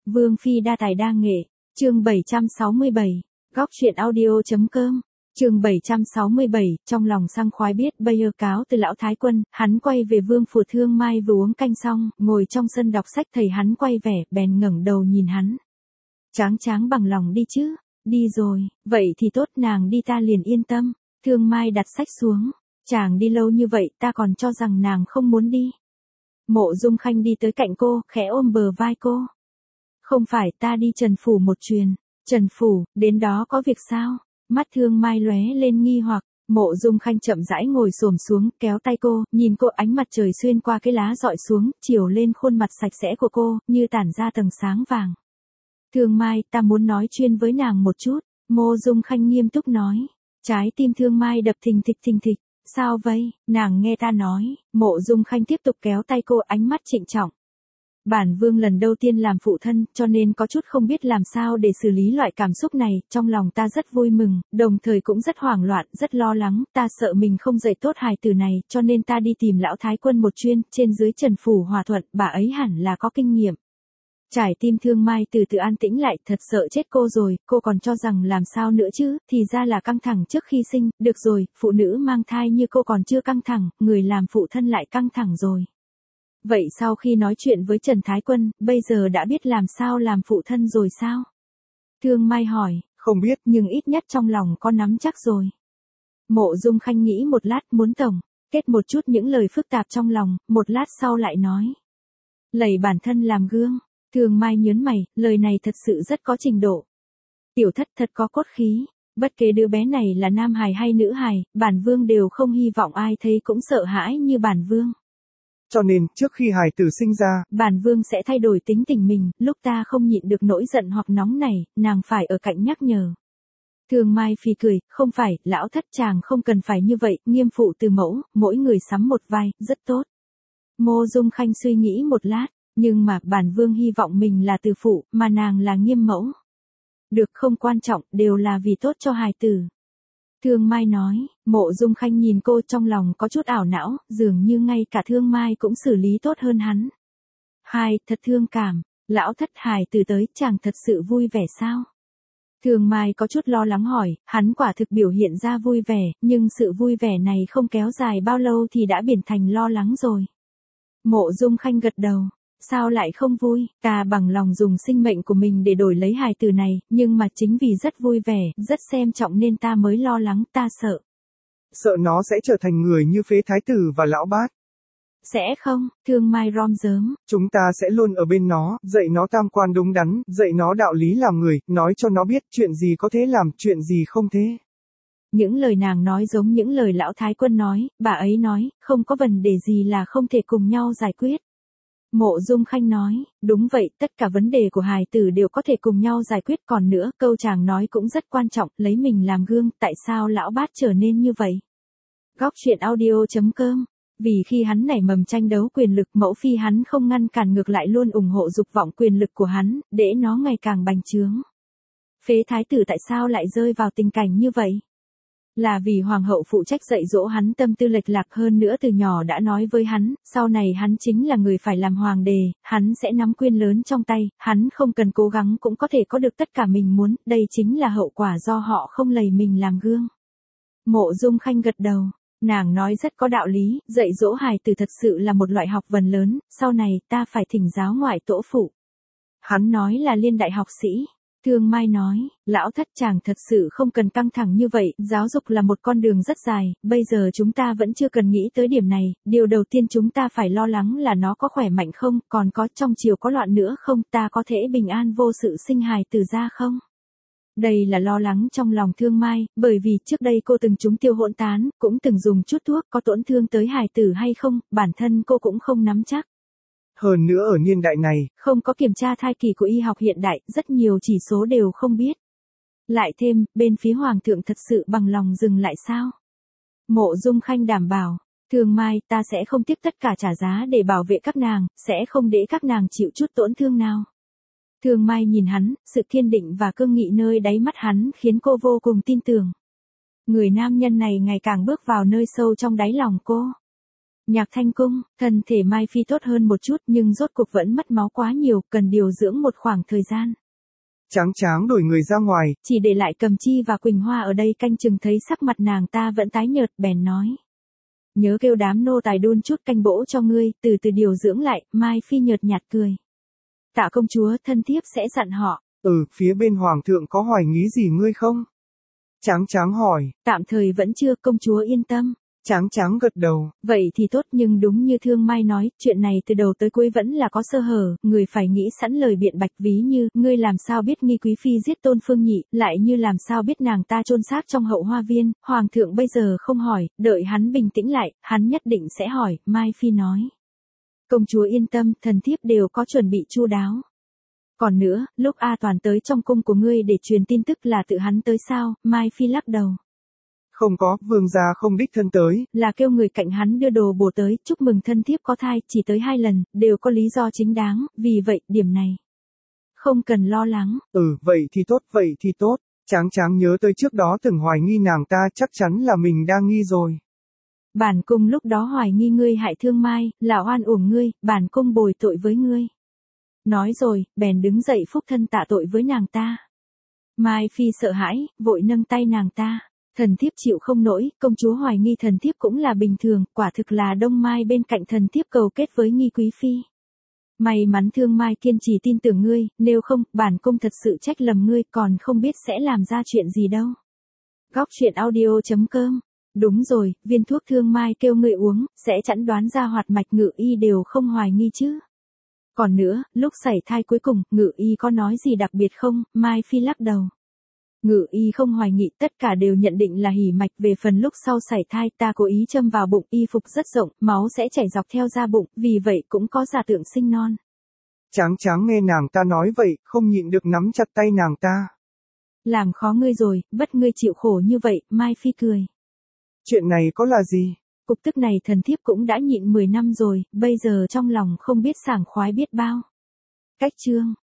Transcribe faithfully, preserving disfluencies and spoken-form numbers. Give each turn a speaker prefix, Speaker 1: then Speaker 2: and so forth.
Speaker 1: Vương Phi đa tài đa nghệ, chương bảy trăm sáu mươi bảy, góc truyện audio.com, chương bảy trăm sáu mươi bảy, trong lòng săng khoái biết bây giờ cáo từ lão thái quân, hắn quay về Vương phủ. Thương Mai vừa uống canh xong, ngồi trong sân đọc sách thấy hắn quay vẻ, bèn ngẩng đầu nhìn hắn. Tráng tráng bằng lòng đi chứ, đi rồi, vậy thì tốt, nàng đi ta liền yên tâm. Thương Mai đặt sách xuống, chàng đi lâu như vậy ta còn cho rằng nàng không muốn đi. Mộ Dung Khanh đi tới cạnh cô, khẽ ôm bờ vai cô. Không phải, ta đi Trần phủ một chuyến. Trần phủ, đến đó có việc sao? Mắt Thương Mai lóe lên nghi hoặc. Mộ Dung Khanh chậm rãi ngồi xổm xuống, kéo tay cô, nhìn cô, ánh mặt trời xuyên qua cái lá dọi xuống, chiếu lên khuôn mặt sạch sẽ của cô, như tản ra tầng sáng vàng. Thương Mai, ta muốn nói chuyên với nàng một chút. Mộ Dung Khanh nghiêm túc nói. Trái tim Thương Mai đập thình thịch thình thịch. Sao vậy, nàng nghe ta nói. Mộ Dung Khanh tiếp tục kéo tay cô, ánh mắt trịnh trọng. Bản vương lần đầu tiên làm phụ thân, cho nên có chút không biết làm sao để xử lý loại cảm xúc này, trong lòng ta rất vui mừng, đồng thời cũng rất hoảng loạn, rất lo lắng, ta sợ mình không dạy tốt hài tử này, cho nên ta đi tìm lão thái quân một chuyên, trên dưới Trần phủ hòa thuận, bà ấy hẳn là có kinh nghiệm. Trải tim Thương Mai từ từ an tĩnh lại, thật sợ chết cô rồi, cô còn cho rằng làm sao nữa chứ, thì ra là căng thẳng trước khi sinh, được rồi, phụ nữ mang thai như cô còn chưa căng thẳng, người làm phụ thân lại căng thẳng rồi. Vậy sau khi nói chuyện với Trần Thái Quân, bây giờ đã biết làm sao làm phụ thân rồi sao? Thương Mai hỏi, không biết nhưng ít nhất trong lòng có nắm chắc rồi. Mộ Dung Khanh nghĩ một lát muốn tổng kết một chút những lời phức tạp trong lòng, một lát sau lại nói. Lạy bản thân làm gương. Thương Mai nhớn mày, lời này thật sự rất có trình độ. Tiểu thất thật có cốt khí, bất kể đứa bé này là nam hài hay nữ hài, bản vương đều không hy vọng ai thấy cũng sợ hãi như bản vương.
Speaker 2: Cho nên, trước khi hài tử sinh ra,
Speaker 1: bản vương sẽ thay đổi tính tình mình, lúc ta không nhịn được nỗi giận hoặc nóng này, nàng phải ở cạnh nhắc nhở. Thương Mai phì cười, không phải, lão thất chàng không cần phải như vậy, nghiêm phụ từ mẫu, mỗi người sắm một vai, rất tốt. Mộ Dung Khanh suy nghĩ một lát, nhưng mà bản vương hy vọng mình là từ phụ, mà nàng là nghiêm mẫu. Được, không quan trọng, đều là vì tốt cho hài tử. Thương Mai nói. Mộ Dung Khanh nhìn cô, trong lòng có chút ảo não, dường như ngay cả Thương Mai cũng xử lý tốt hơn hắn. Hai, thật thương cảm, lão thất hài tử tới, chàng thật sự vui vẻ sao? Thương Mai có chút lo lắng hỏi, hắn quả thực biểu hiện ra vui vẻ, nhưng sự vui vẻ này không kéo dài bao lâu thì đã biến thành lo lắng rồi. Mộ Dung Khanh gật đầu. Sao lại không vui, ta bằng lòng dùng sinh mệnh của mình để đổi lấy hài tử này, nhưng mà chính vì rất vui vẻ, rất xem trọng nên ta mới lo lắng, ta sợ.
Speaker 2: Sợ nó sẽ trở thành người như Phế Thái tử và lão bát.
Speaker 1: Sẽ không, Thương Mai rom rớm.
Speaker 2: Chúng ta sẽ luôn ở bên nó, dạy nó tam quan đúng đắn, dạy nó đạo lý làm người, nói cho nó biết chuyện gì có thể làm, chuyện gì không thế.
Speaker 1: Những lời nàng nói giống những lời lão thái quân nói, bà ấy nói, không có vấn đề gì là không thể cùng nhau giải quyết. Mộ Dung Khanh nói, đúng vậy, tất cả vấn đề của hài tử đều có thể cùng nhau giải quyết, còn nữa, câu chàng nói cũng rất quan trọng, lấy mình làm gương, tại sao lão bát trở nên như vậy? Góc truyện audio.com, vì khi hắn nảy mầm tranh đấu quyền lực, mẫu phi hắn không ngăn cản, ngược lại luôn ủng hộ dục vọng quyền lực của hắn, để nó ngày càng bành trướng. Phế thái tử tại sao lại rơi vào tình cảnh như vậy? Là vì hoàng hậu phụ trách dạy dỗ hắn tâm tư lệch lạc, hơn nữa từ nhỏ đã nói với hắn, sau này hắn chính là người phải làm hoàng đế, hắn sẽ nắm quyền lớn trong tay, hắn không cần cố gắng cũng có thể có được tất cả mình muốn, đây chính là hậu quả do họ không lầy mình làm gương. Mộ Dung Khanh gật đầu, nàng nói rất có đạo lý, dạy dỗ hài tử thật sự là một loại học vấn lớn, sau này ta phải thỉnh giáo ngoại tổ phụ. Hắn nói là Liên đại học sĩ. Thương Mai nói, lão thất chàng thật sự không cần căng thẳng như vậy, giáo dục là một con đường rất dài, bây giờ chúng ta vẫn chưa cần nghĩ tới điểm này, điều đầu tiên chúng ta phải lo lắng là nó có khỏe mạnh không, còn có trong triều có loạn nữa không, ta có thể bình an vô sự sinh hài tử ra không? Đây là lo lắng trong lòng Thương Mai, bởi vì trước đây cô từng trúng tiêu hỗn tán, cũng từng dùng chút thuốc có tổn thương tới hài tử hay không, bản thân cô cũng không nắm chắc.
Speaker 2: Hơn nữa ở niên đại này,
Speaker 1: không có kiểm tra thai kỳ của y học hiện đại, rất nhiều chỉ số đều không biết. Lại thêm, bên phía hoàng thượng thật sự bằng lòng dừng lại sao? Mộ Dung Khanh đảm bảo, Thương Mai, ta sẽ không tiếc tất cả trả giá để bảo vệ các nàng, sẽ không để các nàng chịu chút tổn thương nào. Thương Mai nhìn hắn, sự kiên định và cương nghị nơi đáy mắt hắn khiến cô vô cùng tin tưởng. Người nam nhân này ngày càng bước vào nơi sâu trong đáy lòng cô. Nhạc Thanh Cung, thân thể Mai Phi tốt hơn một chút nhưng rốt cuộc vẫn mất máu quá nhiều, cần điều dưỡng một khoảng thời gian.
Speaker 2: Tráng Tráng đổi người ra ngoài,
Speaker 1: chỉ để lại Cầm Chi và Quỳnh Hoa ở đây canh chừng, thấy sắc mặt nàng ta vẫn tái nhợt, bèn nói. Nhớ kêu đám nô tài đun chút canh bỗ cho ngươi, từ từ điều dưỡng lại. Mai Phi nhợt nhạt cười. Tạ công chúa, thân thiếp sẽ dặn họ.
Speaker 2: Ừ, phía bên hoàng thượng có hoài nghi gì ngươi không? Tráng Tráng hỏi.
Speaker 1: Tạm thời vẫn chưa, công chúa yên tâm.
Speaker 2: Tráng Tráng gật đầu.
Speaker 1: Vậy thì tốt, nhưng đúng như Thương Mai nói, chuyện này từ đầu tới cuối vẫn là có sơ hở, người phải nghĩ sẵn lời biện bạch, ví như, ngươi làm sao biết Nghi Quý Phi giết Tôn Phương Nhị, lại như làm sao biết nàng ta chôn xác trong hậu hoa viên, hoàng thượng bây giờ không hỏi, đợi hắn bình tĩnh lại, hắn nhất định sẽ hỏi. Mai Phi nói. Công chúa yên tâm, thần thiếp đều có chuẩn bị chu đáo. Còn nữa, lúc A Toàn tới trong cung của ngươi để truyền tin tức là tự hắn tới sao? Mai Phi lắc đầu.
Speaker 2: Không có, vương gia không đích thân tới.
Speaker 1: Là kêu người cạnh hắn đưa đồ bổ tới, chúc mừng thân thiếp có thai, chỉ tới hai lần, đều có lý do chính đáng, vì vậy, điểm này. Không cần lo lắng.
Speaker 2: Ừ, vậy thì tốt, vậy thì tốt. Tráng Tráng nhớ tới trước đó từng hoài nghi nàng ta, chắc chắn là mình đang nghi rồi.
Speaker 1: Bản cung lúc đó hoài nghi ngươi hại Thương Mai, là oan uổng ngươi, bản cung bồi tội với ngươi. Nói rồi, bèn đứng dậy phúc thân tạ tội với nàng ta. Mai Phi sợ hãi, vội nâng tay nàng ta. Thần thiếp chịu không nổi, công chúa hoài nghi thần thiếp cũng là bình thường, quả thực là Đông Mai bên cạnh thần thiếp cầu kết với Nghi Quý Phi. May mắn Thương Mai kiên trì tin tưởng ngươi, nếu không, bản cung thật sự trách lầm ngươi, còn không biết sẽ làm ra chuyện gì đâu. Góc truyện audio chấm com. Đúng rồi, viên thuốc Thương Mai kêu ngươi uống, sẽ chẩn đoán ra hoạt mạch, Ngự y đều không hoài nghi chứ. Còn nữa, lúc sảy thai cuối cùng, Ngự y có nói gì đặc biệt không? Mai Phi lắc đầu. Ngự y không hoài nghị, tất cả đều nhận định là hỉ mạch. Về phần lúc sau sảy thai, ta cố ý châm vào bụng, y phục rất rộng, máu sẽ chảy dọc theo da bụng, vì vậy cũng có giả tượng sinh non.
Speaker 2: Tráng Tráng nghe nàng ta nói vậy, không nhịn được nắm chặt tay nàng ta.
Speaker 1: Làm khó ngươi rồi, bất ngươi chịu khổ như vậy. Mai Phi cười.
Speaker 2: Chuyện này có là gì?
Speaker 1: Cục tức này thần thiếp cũng đã nhịn mười năm rồi, bây giờ trong lòng không biết sảng khoái biết bao. Cách chương